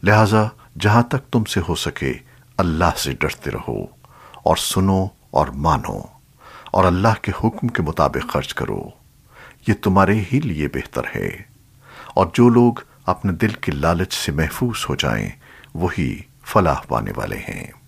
लिहाजा जहां तक तुमसे हो सके अल्लाह से डरते रहो और सुनो और मानो और अल्लाह के हुक्म के मुताबिक खर्च करो, ये तुम्हारे ही लिए बेहतर है। और जो लोग अपने दिल के लालच से महफूज हो जाएं, वही फलाह पाने वाले हैं।